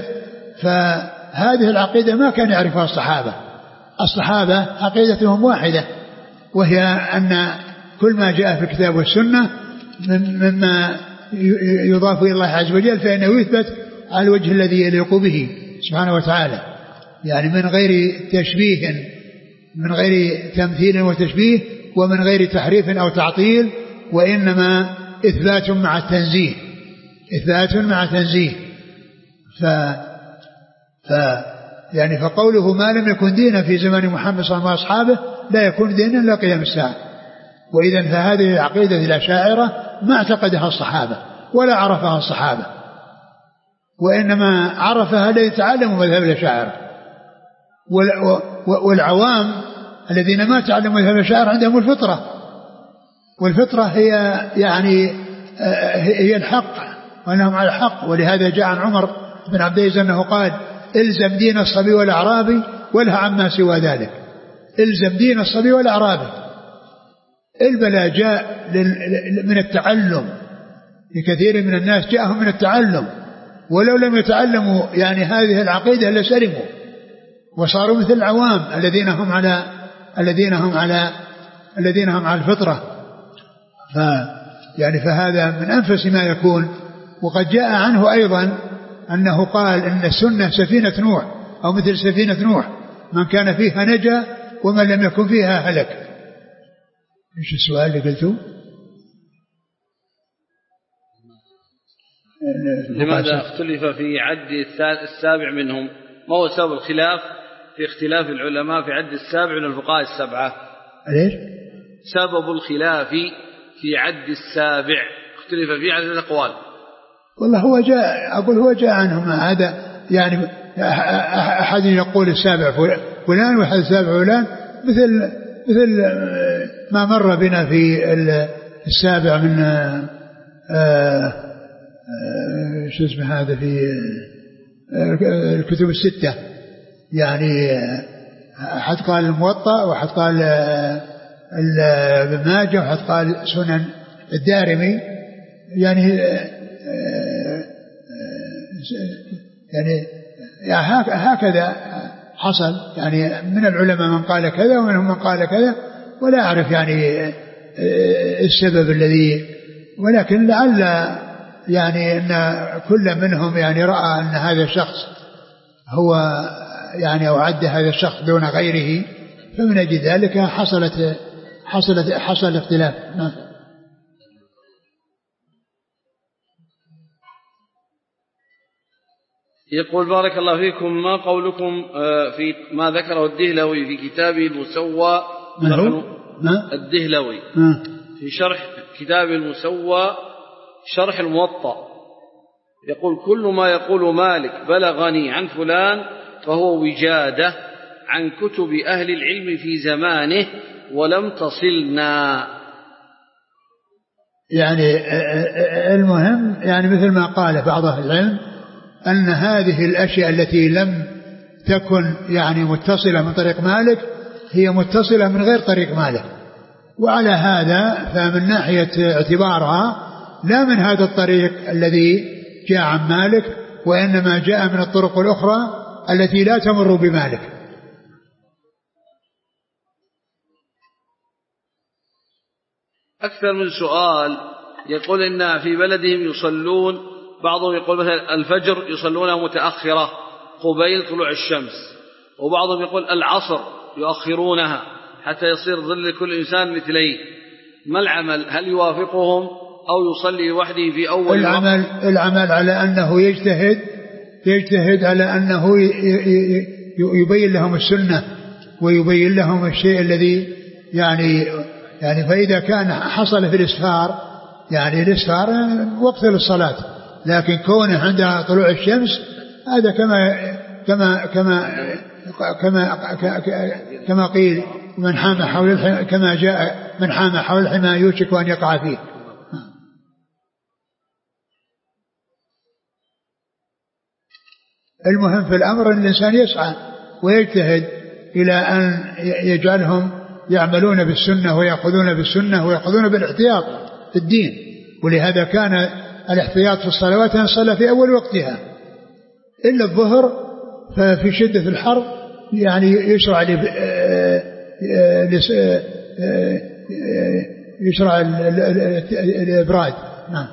فهذه العقيدة ما كان يعرفها الصحابة. الصحابة عقيدتهم واحدة وهي أن كل ما جاء في الكتاب والسنة مما يضاف إلى الله عز وجل فإنه يثبت على الوجه الذي يليق به سبحانه وتعالى يعني من غير تشبيه من غير تمثيل وتشبيه ومن غير تحريف أو تعطيل وإنما إثبات مع التنزيه إثبات مع تنزيه. ف... ف يعني فقوله ما لم يكن دينا في زمان محمد صلى الله عليه وسلم وأصحابه لا يكون دينا إلا قيام الساعة. وإذا فهذه عقيدة الأشاعرة ما اعتقدها الصحابة ولا عرفها الصحابة وإنما عرفها الذي تعلموا مذهب الأشاعرة. والعوام الذين ما تعلموا مذهب الأشاعرة عندهم الفطرة والفطرة هي يعني هي الحق وأنهم على الحق. ولهذا جاء عن عمر بن عبد العزيز أنه قال الزم دين الصبي والأعرابي ولها عما سوى ذلك. الزم دين الصبي والأعرابي. البلاء جاء من التعلم لكثير من الناس جاءهم من التعلم ولو لم يتعلموا يعني هذه العقيدة لسلموا وصاروا مثل العوام الذين هم على الذين هم على الذين هم على الفطرة. ف يعني فهذا من أنفس ما يكون. وقد جاء عنه أيضا أنه قال إن السنة سفينة نوح أو مثل سفينة نوح من كان فيها نجا ومن لم يكن فيها هلك. إيش السؤال اللي قلته؟ لماذا اختلف في عد السابع منهم؟ ما هو سبب الخلاف في اختلاف العلماء في عد السابع من الفقهاء السبعة؟ ليش؟ سبب الخلاف في عد السابع اختلف فيه عدد الأقوال. والله هو جاء أقول هو جاء عنهم هذا يعني أحد يقول السابع فلان وأحد السابع فلان مثل مثل ما مر بنا في السابع من شو اسمه هذا في الكتب الستة يعني أحد قال الموطأ وأحد قال ابن ماجه وأحد قال سنن الدارمي يعني يعني هكذا حصل يعني من العلماء من قال كذا ومنهم من قال كذا ولا أعرف يعني السبب الذي ولكن لعل يعني أن كل منهم يعني رأى أن هذا الشخص هو يعني أو عد هذا الشخص دون غيره فمن أجل ذلك حصلت حصلت حصل اختلاف. يقول بارك الله فيكم ما قولكم في ما ذكره الدهلوي في كتابه المسوى الدهلوي في شرح كتاب المسوى شرح الموطأ يقول كل ما يقول مالك بلغني عن فلان فهو وجادة عن كتب أهل العلم في زمانه ولم تصلنا. يعني المهم يعني مثل ما قال بعض أهل العلم أن هذه الأشياء التي لم تكن يعني متصلة من طريق مالك هي متصلة من غير طريق مالك، وعلى هذا فمن ناحية اعتبارها لا من هذا الطريق الذي جاء عن مالك، وإنما جاء من الطرق الأخرى التي لا تمر بمالك. أكثر من سؤال يقول إن في بلدهم يصلون، بعضهم يقول مثلا الفجر يصلونها متأخرة قبيل طلوع الشمس، وبعضهم يقول العصر يؤخرونها حتى يصير ظل كل إنسان مثليه، ما العمل؟ هل يوافقهم أو يصلي وحده في أول العمل وقت؟ العمل على أنه يجتهد يجتهد على أنه يبين لهم السنة ويبين لهم الشيء الذي يعني يعني فإذا كان حصل في الإسفار يعني الإسفار وقت للصلاة، لكن كونه عند طلوع الشمس هذا كما كما كما كما كما قيل من حام حول كما جاء من حام حول الحمى يوشك أن يقع فيه. المهم في الأمر أن الإنسان يسعى ويجتهد إلى أن يجعلهم يعملون بالسنة ويأخذون بالسنة ويأخذون بالاحتياط في الدين، ولهذا كان الاحتياط في الصلوات أن صلى في أول وقتها إلا الظهر، ففي شدة الحر يعني يشرع يشرع الإبراد. نعم.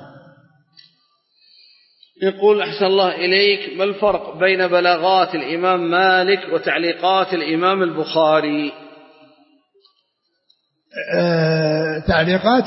يقول أحسن الله إليك، ما الفرق بين بلاغات الإمام مالك وتعليقات الإمام البخاري؟ آه تعليقات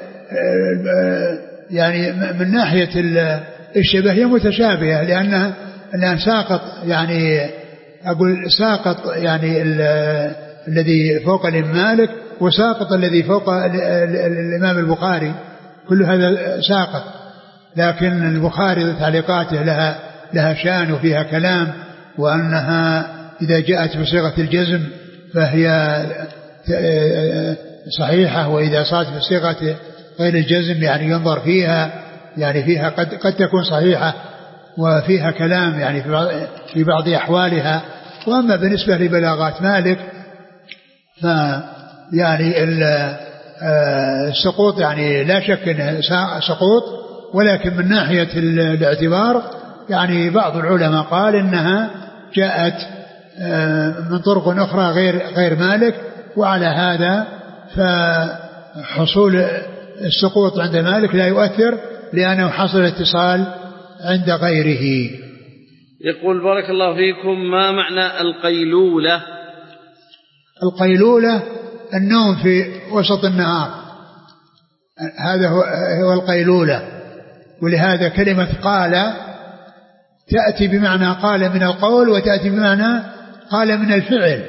يعني من ناحية الشبه هي متشابهة، لأنها لأن ساقط يعني أقول ساقط يعني الذي فوق الإمام مالك وساقط الذي فوق الإمام البخاري، كل هذا ساقط، لكن البخاري تعليقاته لها لها شان وفيها كلام، وأنها إذا جاءت بصيغة الجزم فهي صحيحة، وإذا صارت بصيغة غير الجزم يعني ينظر فيها يعني فيها قد قد تكون صحيحة وفيها كلام يعني في بعض, في بعض أحوالها. وأما بالنسبة لبلاغات مالك ف يعني السقوط يعني لا شك أنه سقوط، ولكن من ناحية الاعتبار يعني بعض العلماء قال إنها جاءت من طرق أخرى غير غير مالك، وعلى هذا فحصول السقوط عند مالك لا يؤثر لأنه حصل اتصال عند غيره. يقول بارك الله فيكم، ما معنى القيلولة؟ القيلولة النوم في وسط النهار، هذا هو القيلولة، ولهذا كلمة قال تأتي بمعنى قال من القول وتأتي بمعنى قال من الفعل.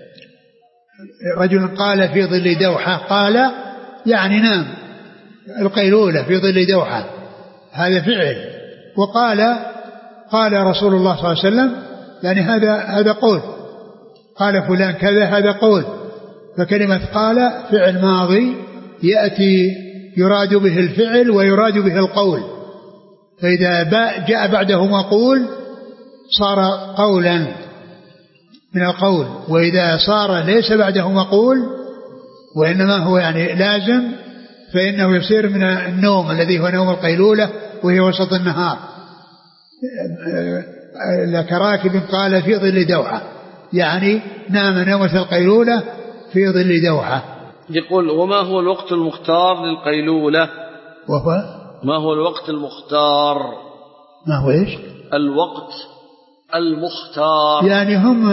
رجل قال في ظل دوحة، قال يعني نام، القيلولة في ظل دوحة هذا فعل، وقال قال رسول الله صلى الله عليه وسلم يعني هذا هذا قول، قال فلان كذا هذا قول. فكلمة قال فعل ماضي يأتي يراد به الفعل ويراد به القول، فإذا جاء بعده مقول صار قولا من القول، وإذا صار ليس بعده مقول وإنما هو يعني لازم فإنه يصير من النوم الذي هو نوم القيلولة وهي وسط النهار، كراكب قال في ظل دوحة يعني نام نومة القيلولة في ظل دوحة. يقول وما هو الوقت المختار للقيلولة؟ وهو ما هو الوقت المختار؟ ما هو إيش الوقت المختار؟ يعني هم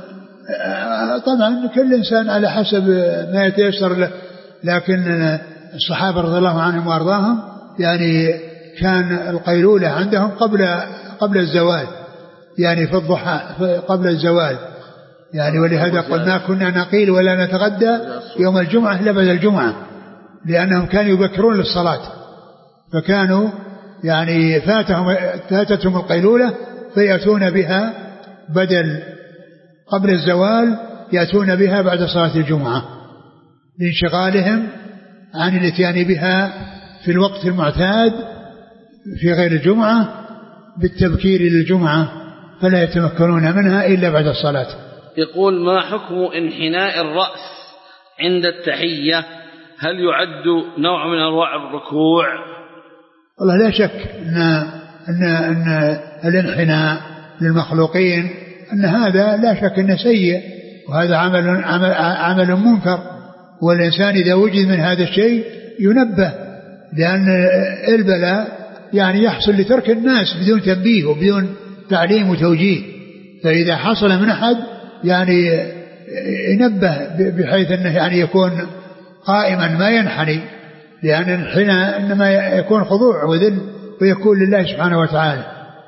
طبعا كل إنسان على حسب ما يتيسر له، لكن الصحابة رضي الله عنهم وأرضاهم يعني كان القيلولة عندهم قبل قبل الزوال، يعني في الضحى قبل الزوال يعني، ولهذا قلنا كنا نقيل ولا نتغدى يوم الجمعة إلا بعد الجمعة، لأنهم كانوا يبكرون للصلاة، فكانوا يعني فاتهم فاتتهم القيلولة فيأتون بها بدل قبل الزوال، يأتون بها بعد صلاة الجمعة لانشغالهم عن الاتيان بها في الوقت المعتاد في غير الجمعة بالتبكير للجمعة فلا يتمكنون منها إلا بعد الصلاة. يقول ما حكم انحناء الرأس عند التحية؟ هل يعد نوع من أنواع الركوع؟ والله لا شك أن, أن, أن الانحناء للمخلوقين أن هذا لا شك أنه سيء، وهذا عمل, عمل, عمل منكر، والإنسان إذا وجد من هذا الشيء ينبه، لأن البلاء يعني يحصل لترك الناس بدون تنبيه وبدون تعليم وتوجيه، فإذا حصل من أحد يعني ينبه بحيث أنه يعني يكون قائما ما ينحني، لأن الحناء إنما يكون خضوع وذل ويكون لله سبحانه وتعالى.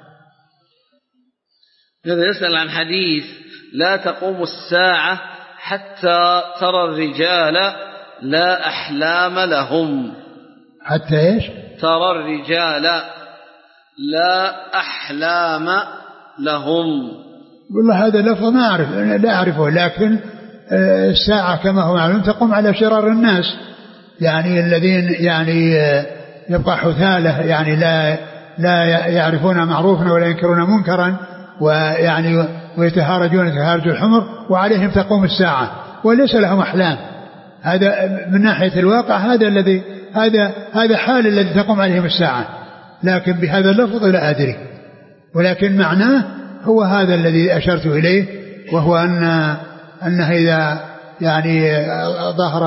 هذا يسأل عن حديث لا تقوم الساعة حتى ترى الرجال لا أحلام لهم. حتى إيش؟ ترى الرجال لا أحلام لهم. والله هذا لفظ ما أعرف، لا أعرفه، لكن الساعة كما هو معلوم تقوم على شرار الناس، يعني الذين يعني يبقى حثالة، يعني لا لا يعرفون معروفا ولا ينكرون منكرا، ويعني ويتهارجون تهارج الحمر، وعليهم تقوم الساعة وليس لهم أحلام. هذا من ناحية الواقع هذا الذي هذا هذا حال الذي تقوم عليهم الساعة، لكن بهذا اللفظ لا أدري، ولكن معناه هو هذا الذي أشرت إليه، وهو أن أنه إذا يعني ظهر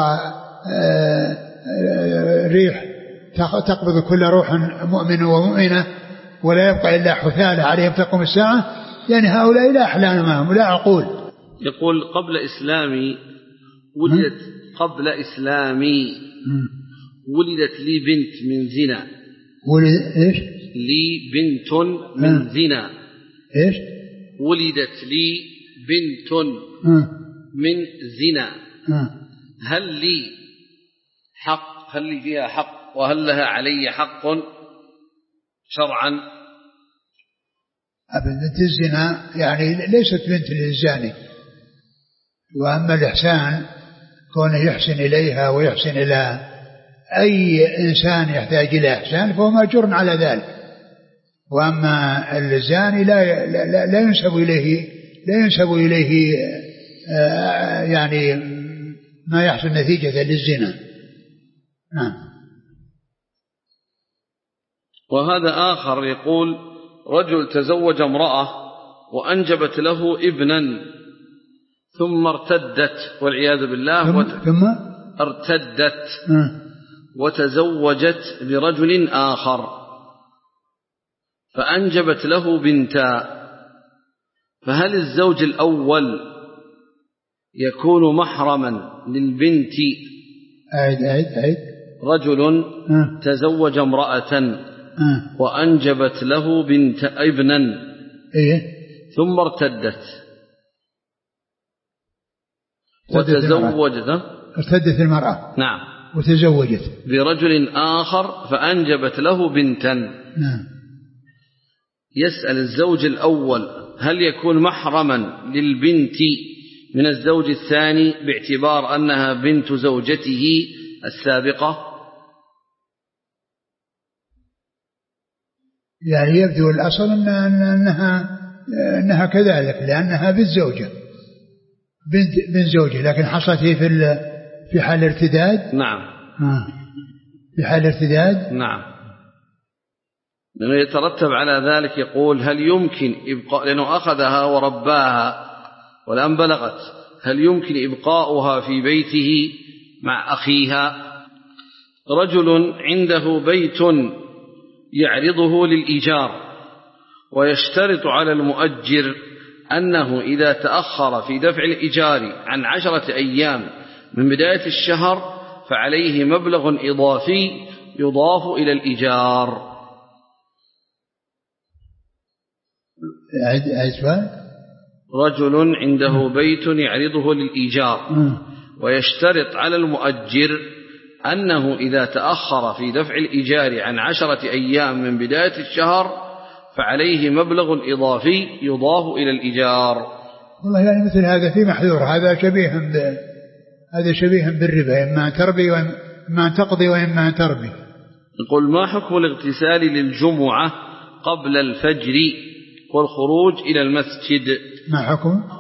ريح تقبض كل روح مؤمن ومؤمنة ولا يبقى إلا حثالة عليهم تقوم الساعة، يعني هؤلاء لا أحلام معهم ولا عقول. يقول قبل إسلامي ولدت قبل إسلامي ولدت لي بنت من زنا. ولد إيش؟ لي بنت من زنا. إيش؟ ولدت لي بنت من زنا. هل لي حق؟ هل لي فيها حق؟ وهل لها علي حق شرعا؟ بنت الزنا يعني ليست بنت للزاني، وأما الإحسان كونه يحسن إليها ويحسن إلى أي إنسان يحتاج إلى إحسان فهو مأجور على ذلك، وأما الزاني لا, لا, لا ينسب إليه لا ينسب إليه يعني ما يحصل نتيجة للزنا. نعم. وهذا آخر يقول رجل تزوج امرأة وأنجبت له ابنا ثم ارتدت والعياذ بالله ثم, وت... ثم ارتدت م. وتزوجت برجل آخر فأنجبت له بنتا، فهل الزوج الأول يكون محرما للبنت؟ أعد أعد أعد رجل م. تزوج امرأة م. وأنجبت له بنت ابنا إيه؟ ثم ارتدت وتزوجت ارتدت المرأة نعم وتزوجت برجل آخر فأنجبت له بنتا. نعم. يسأل الزوج الأول هل يكون محرما للبنت من الزوج الثاني باعتبار أنها بنت زوجته السابقة؟ يعني يبدو الأصل أنها, أنها كذلك، لأنها بنت زوجة بنت بنت زوجة، لكن حصلت هي في في حال ارتداد. نعم. آه. في حال ارتداد. نعم. لأنه يترتب على ذلك يقول هل يمكن إبقاء، لأنه أخذها ورباها والآن بلغت، هل يمكن إبقاؤها في بيته مع أخيها؟ رجل عنده بيت يعرضه للإيجار ويشترط على المؤجر أنه إذا تأخر في دفع الإيجار عن عشرة أيام من بداية الشهر فعليه مبلغ إضافي يضاف إلى الإيجار. رجل عنده بيت يعرضه للإيجار ويشترط على المؤجر أنه إذا تأخر في دفع الإيجار عن عشرة أيام من بداية الشهر فعليه مبلغ إضافي يضاف إلى الإيجار. والله يعني مثل هذا في محذور، هذا شبيه هذا شبيه بالربا، إما أن تربي وإما أن تقضي وإما أن تربي، يقول ما حكم الاغتسال للجمعة قبل الفجر والخروج إلى المسجد؟ ما حكم